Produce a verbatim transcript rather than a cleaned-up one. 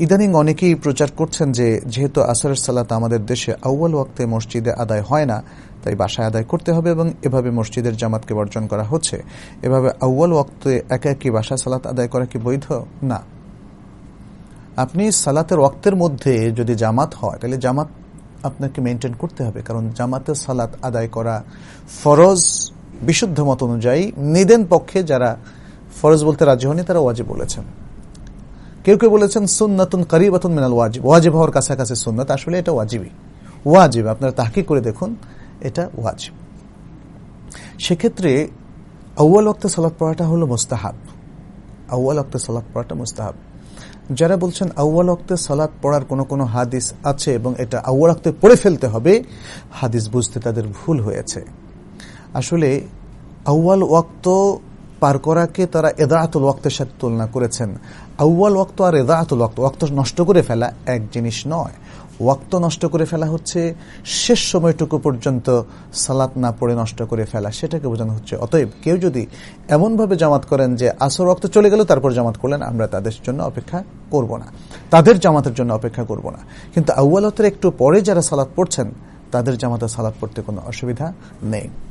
ইদানিং অনেকেই প্রচার করছেন যে যেহেতু আসরের সালাত আমাদের দেশে আউয়াল ওয়াক্তে মসজিদে আদায় হয় না, তাই বাসায় আদায় করতে হবে এবং এভাবে মসজিদের জামাতকে বর্জন করা হচ্ছে। এভাবে আউয়াল ওয়াক্তে একা একই বাসায় সালাত আদায় করা কি বৈধ? না। আপনি সালাতের ওয়াক্তের মধ্যে যদি জামাত হয় তাহলে জামাত আপনাকে মেনটেন করতে হবে, কারণ জামাতের সালাত আদায় করা ফরজ। বিশুদ্ধ মত অনুযায়ী নিদেন পক্ষে যারা ফরজ বলতে রাজি হয়নি তারা ওয়াজিব বলেছেন। কেউ কেউ বলেছেন সুন্নাতুন করিবাতুন মিনাল ওয়াজিব, ওয়াজিব হওয়ার কাছাকাছি সুন্নাত। আসলে এটা ওয়াজিবই, ওয়াজিব। আপনারা তাহকিক করে দেখুন, এটা ওয়াজিব। সেক্ষেত্রে আউয়াল ওয়াক্তে সালাত পড়াটা হলো মুস্তাহাব। আউয়াল ওয়াক্তে সালাত পড়াটা মুস্তাহাব। যারা বলছেন আউয়াল ওয়াক্তে সালাত পড়ার কোনো কোনো হাদিস আছে এবং এটা আউয়াল ওয়াক্তে পড়ে ফেলতে হবে, হাদিস বুঝতে তাদের ভুল হয়েছে। আসলে আউয়াল ওয়াক্ত পার করাকে তারা ইদাআতুল ওয়াক্তের সাথে তুলনা করেছেন। আউয়াল ওয়াক্ত আর ইদাআতুল ওয়াক্ত, ওয়াক্ত নষ্ট করে ফেলা এক জিনিস নয়। ওয়াক্ত নষ্ট করে ফেলা হচ্ছে শেষ সময়টুকু পর্যন্ত সালাত না পড়ে নষ্ট করে ফেলা, সেটাকে বোঝানো হচ্ছে। অতএব কেউ যদি এমনভাবে জামাত করেন যে আসর ওয়াক্ত চলে গেল তারপর জামাত করলেন, আমরা তাদের জন্য অপেক্ষা করব না, তাদের জামাতের জন্য অপেক্ষা করব না। কিন্তু আউয়াল ওয়াক্তের একটু পরে যারা সালাত পড়ছেন তাদের জামাতে সালাত পড়তে কোনো অসুবিধা নেই।